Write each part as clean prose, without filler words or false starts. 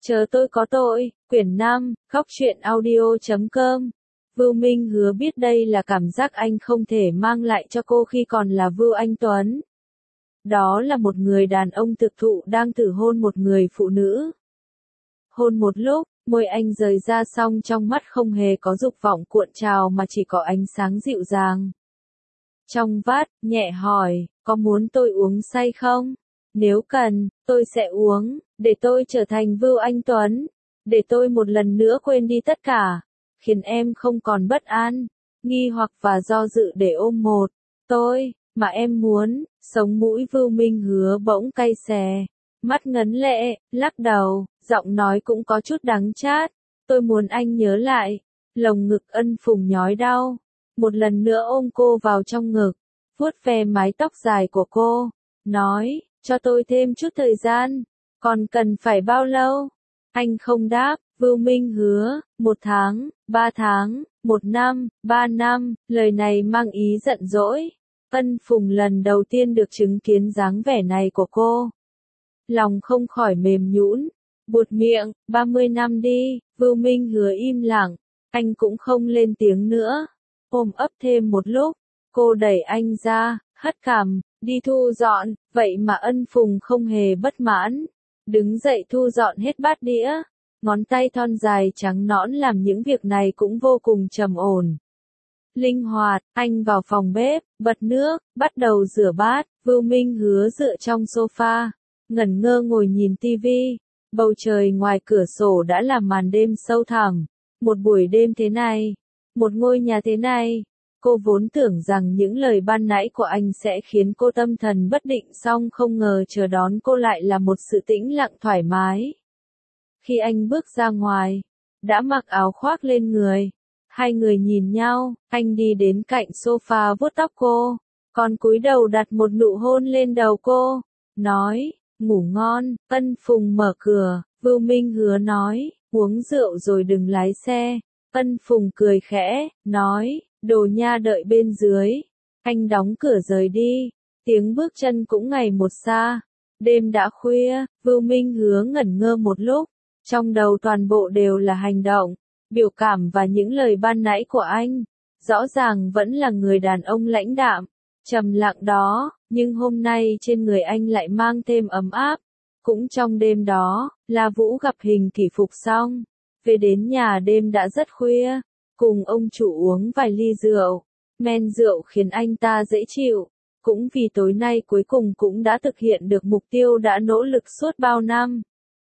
Chờ tôi có tội, quyển 5, Góc truyện audio.com. Vưu Minh Hứa biết đây là cảm giác anh không thể mang lại cho cô khi còn là Vưu Anh Tuấn. Đó là một người đàn ông thực thụ đang thử hôn một người phụ nữ. Hôn một lúc, môi anh rời ra xong trong mắt không hề có dục vọng cuộn trào mà chỉ có ánh sáng dịu dàng. Trong vắt, nhẹ hỏi, có muốn tôi uống say không? Nếu cần, tôi sẽ uống, để tôi trở thành Vưu Anh Tuấn, để tôi một lần nữa quên đi tất cả, khiến em không còn bất an, nghi hoặc và do dự để ôm một tôi mà em muốn. Sống mũi Vưu Minh Hứa bỗng cay xè, mắt ngấn lệ, lắc đầu, giọng nói cũng có chút đắng chát. Tôi muốn anh nhớ lại. Lồng ngực Ân Phùng nhói đau, một lần nữa ôm cô vào trong ngực, vuốt ve mái tóc dài của cô, nói, cho tôi thêm chút thời gian, còn cần phải bao lâu? Anh không đáp. Vưu Minh Hứa, 1 tháng, 3 tháng, 1 năm, 3 năm, lời này mang ý giận dỗi. Ân Phùng lần đầu tiên được chứng kiến dáng vẻ này của cô. Lòng không khỏi mềm nhũn, buột miệng, 30 năm đi. Vưu Minh Hứa im lặng, anh cũng không lên tiếng nữa. Ôm ấp thêm một lúc, cô đẩy anh ra, hất cằm, đi thu dọn. Vậy mà Ân Phùng không hề bất mãn, đứng dậy thu dọn hết bát đĩa. Ngón tay thon dài trắng nõn làm những việc này cũng vô cùng trầm ổn, linh hoạt. Anh vào phòng bếp, bật nước, bắt đầu rửa bát. Vưu Minh Hứa dựa trong sofa, ngẩn ngơ ngồi nhìn tivi. Bầu trời ngoài cửa sổ đã là màn đêm sâu thẳm. Một buổi đêm thế này, một ngôi nhà thế này, cô vốn tưởng rằng những lời ban nãy của anh sẽ khiến cô tâm thần bất định, song không ngờ chờ đón cô lại là một sự tĩnh lặng thoải mái. Khi anh bước ra ngoài, đã mặc áo khoác lên người, hai người nhìn nhau. Anh đi đến cạnh sofa vuốt tóc cô, còn cúi đầu đặt một nụ hôn lên đầu cô, nói, ngủ ngon. Ân Phùng mở cửa, Vưu Minh Hứa nói, uống rượu rồi đừng lái xe. Ân Phùng cười khẽ, nói, đồ nha đợi bên dưới. Anh đóng cửa rời đi, tiếng bước chân cũng ngày một xa. Đêm đã khuya, Vưu Minh Hứa ngẩn ngơ một lúc, trong đầu toàn bộ đều là hành động, biểu cảm và những lời ban nãy của anh. Rõ ràng vẫn là người đàn ông lãnh đạm, trầm lặng đó, nhưng hôm nay trên người anh lại mang thêm ấm áp. Cũng trong đêm đó, La Vũ gặp Hình Kỷ phục xong, về đến nhà đêm đã rất khuya, cùng ông chủ uống vài ly rượu. Men rượu khiến anh ta dễ chịu, cũng vì tối nay cuối cùng cũng đã thực hiện được mục tiêu đã nỗ lực suốt bao năm.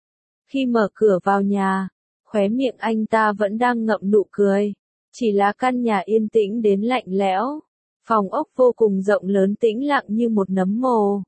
Khi mở cửa vào nhà, khóe miệng anh ta vẫn đang ngậm nụ cười. Chỉ là căn nhà yên tĩnh đến lạnh lẽo, phòng ốc vô cùng rộng lớn tĩnh lặng như một nấm mồ.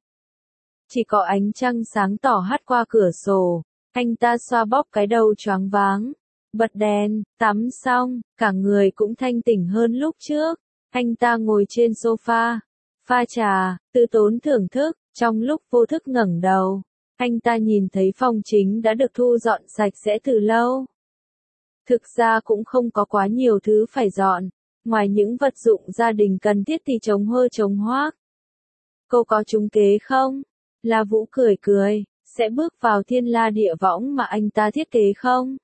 Chỉ có ánh trăng sáng tỏ hắt qua cửa sổ. Anh ta xoa bóp cái đầu choáng váng, bật đèn, tắm xong, cả người cũng thanh tỉnh hơn lúc trước. Anh ta ngồi trên sofa, pha trà, từ tốn thưởng thức. Trong lúc vô thức ngẩng đầu, anh ta nhìn thấy phòng chính đã được thu dọn sạch sẽ từ lâu. Thực ra cũng không có quá nhiều thứ phải dọn, ngoài những vật dụng gia đình cần thiết thì trống hơ trống hoác. Cô có trúng kế không? La Vũ cười cười, sẽ bước vào thiên la địa võng mà anh ta thiết kế không?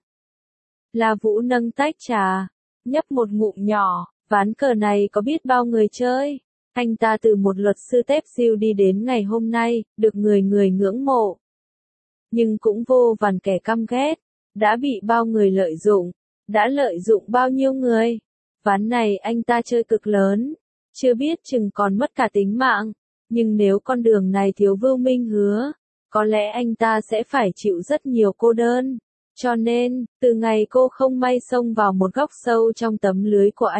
La Vũ nâng tách trà, nhấp một ngụm nhỏ, ván cờ này có biết bao người chơi. Anh ta từ một luật sư tép diêu đi đến ngày hôm nay, được người người ngưỡng mộ. Nhưng cũng vô vàn kẻ căm ghét, đã bị bao người lợi dụng, đã lợi dụng bao nhiêu người. Ván này anh ta chơi cực lớn, chưa biết chừng còn mất cả tính mạng. Nhưng nếu con đường này thiếu Vưu Minh Hứa, có lẽ anh ta sẽ phải chịu rất nhiều cô đơn. Cho nên, từ ngày cô không may xông vào một góc sâu trong tấm lưới của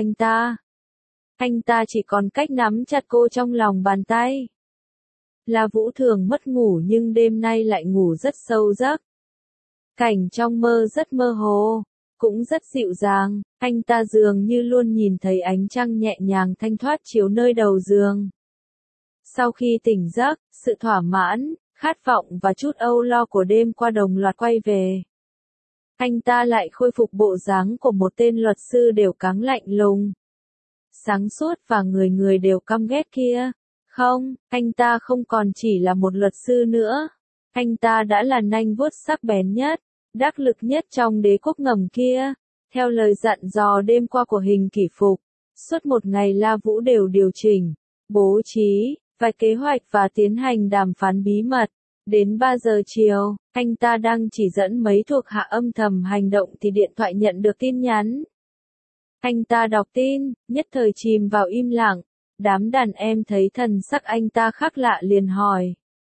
anh ta chỉ còn cách nắm chặt cô trong lòng bàn tay. La Vũ thường mất ngủ nhưng đêm nay lại ngủ rất sâu giấc. Cảnh trong mơ rất mơ hồ, cũng rất dịu dàng. Anh ta dường như luôn nhìn thấy ánh trăng nhẹ nhàng thanh thoát chiếu nơi đầu giường. Sau khi tỉnh giấc, sự thỏa mãn, khát vọng và chút âu lo của đêm qua đồng loạt quay về. Anh ta lại khôi phục bộ dáng của một tên luật sư đều cáng lạnh lùng, sáng suốt và người người đều căm ghét kia. Không, anh ta không còn chỉ là một luật sư nữa. Anh ta đã là nanh vuốt sắc bén nhất, đắc lực nhất trong đế quốc ngầm kia. Theo lời dặn dò đêm qua của Hình Kỷ Phục, suốt một ngày La Vũ đều điều chỉnh, bố trí, vài kế hoạch và tiến hành đàm phán bí mật. Đến 3 giờ chiều, anh ta đang chỉ dẫn mấy thuộc hạ âm thầm hành động thì điện thoại nhận được tin nhắn. Anh ta đọc tin, nhất thời chìm vào im lặng. Đám đàn em thấy thần sắc anh ta khác lạ liền hỏi.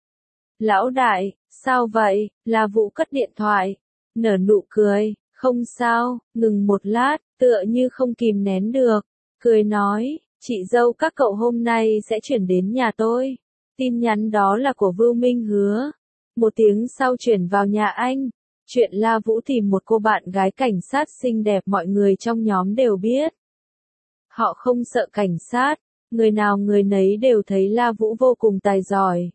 Lão đại, sao vậy? La Vũ cất điện thoại, nở nụ cười, không sao, ngừng một lát, tựa như không kìm nén được, cười nói, chị dâu các cậu hôm nay sẽ chuyển đến nhà tôi. Tin nhắn đó là của Vưu Minh Hứa. Một tiếng sau chuyển vào nhà anh. Chuyện La Vũ tìm một cô bạn gái cảnh sát xinh đẹp mọi người trong nhóm đều biết. Họ không sợ cảnh sát, người nào người nấy đều thấy La Vũ vô cùng tài giỏi.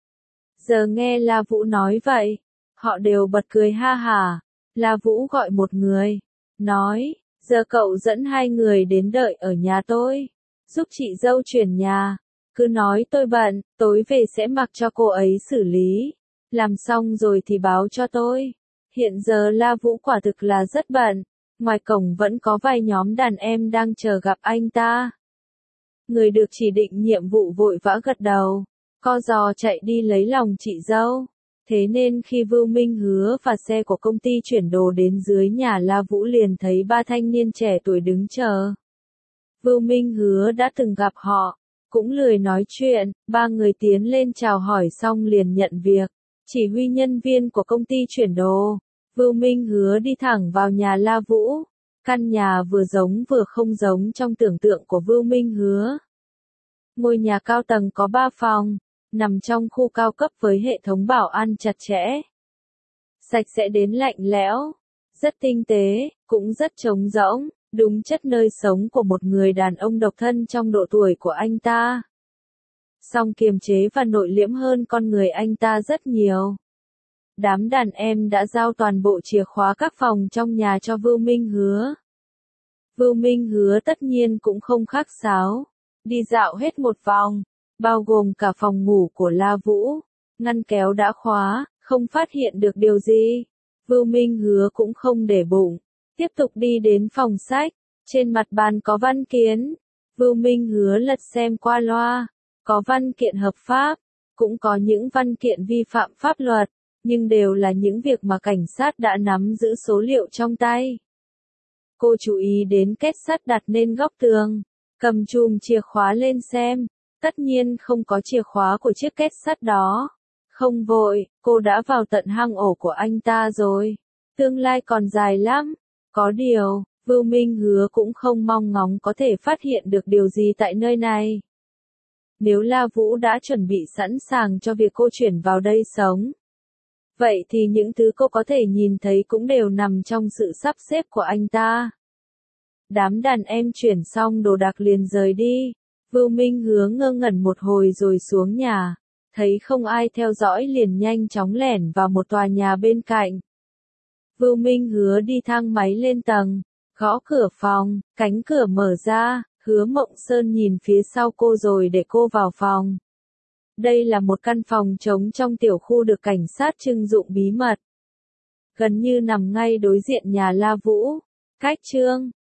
Giờ nghe La Vũ nói vậy, họ đều bật cười ha hả. La Vũ gọi một người, nói, giờ cậu dẫn 2 người đến đợi ở nhà tôi, giúp chị dâu chuyển nhà. Cứ nói tôi bận, tối về sẽ mặc cho cô ấy xử lý. Làm xong rồi thì báo cho tôi. Hiện giờ La Vũ quả thực là rất bận. Ngoài cổng vẫn có vài nhóm đàn em đang chờ gặp anh ta. Người được chỉ định nhiệm vụ vội vã gật đầu, co giò chạy đi lấy lòng chị dâu. Thế nên khi Vưu Minh Hứa và xe của công ty chuyển đồ đến dưới nhà La Vũ liền thấy 3 thanh niên trẻ tuổi đứng chờ. Vưu Minh Hứa đã từng gặp họ, cũng lười nói chuyện, 3 người tiến lên chào hỏi xong liền nhận việc. Chỉ huy nhân viên của công ty chuyển đồ. Vưu Minh Hứa đi thẳng vào nhà La Vũ. Căn nhà vừa giống vừa không giống trong tưởng tượng của Vưu Minh Hứa. Ngôi nhà cao tầng có 3 phòng, nằm trong khu cao cấp với hệ thống bảo an chặt chẽ. Sạch sẽ đến lạnh lẽo, rất tinh tế, cũng rất trống rỗng, đúng chất nơi sống của một người đàn ông độc thân trong độ tuổi của anh ta. Song kiềm chế và nội liễm hơn con người anh ta rất nhiều. Đám đàn em đã giao toàn bộ chìa khóa các phòng trong nhà cho Vưu Minh Hứa. Vưu Minh Hứa tất nhiên cũng không khách sáo, đi dạo hết một vòng, bao gồm cả phòng ngủ của La Vũ. Ngăn kéo đã khóa, không phát hiện được điều gì. Vưu Minh Hứa cũng không để bụng, tiếp tục đi đến phòng sách. Trên mặt bàn có văn kiện. Vưu Minh Hứa lật xem qua loa, có văn kiện hợp pháp, cũng có những văn kiện vi phạm pháp luật, nhưng đều là những việc mà cảnh sát đã nắm giữ số liệu trong tay. Cô chú ý đến két sắt đặt lên góc tường, cầm chùm chìa khóa lên xem, tất nhiên không có chìa khóa của chiếc két sắt đó. Không vội, cô đã vào tận hang ổ của anh ta rồi. Tương lai còn dài lắm. Có điều, Vưu Minh Hứa cũng không mong ngóng có thể phát hiện được điều gì tại nơi này. Nếu La Vũ đã chuẩn bị sẵn sàng cho việc cô chuyển vào đây sống, vậy thì những thứ cô có thể nhìn thấy cũng đều nằm trong sự sắp xếp của anh ta. Đám đàn em chuyển xong đồ đạc liền rời đi. Vưu Minh Hứa ngơ ngẩn một hồi rồi xuống nhà. Thấy không ai theo dõi liền nhanh chóng lẻn vào một tòa nhà bên cạnh. Vưu Minh Hứa đi thang máy lên tầng, gõ cửa phòng, cánh cửa mở ra, Hứa Mộng Sơn nhìn phía sau cô rồi để cô vào phòng. Đây là một căn phòng trống trong tiểu khu được cảnh sát trưng dụng bí mật. Gần như nằm ngay đối diện nhà La Vũ. Cách Trương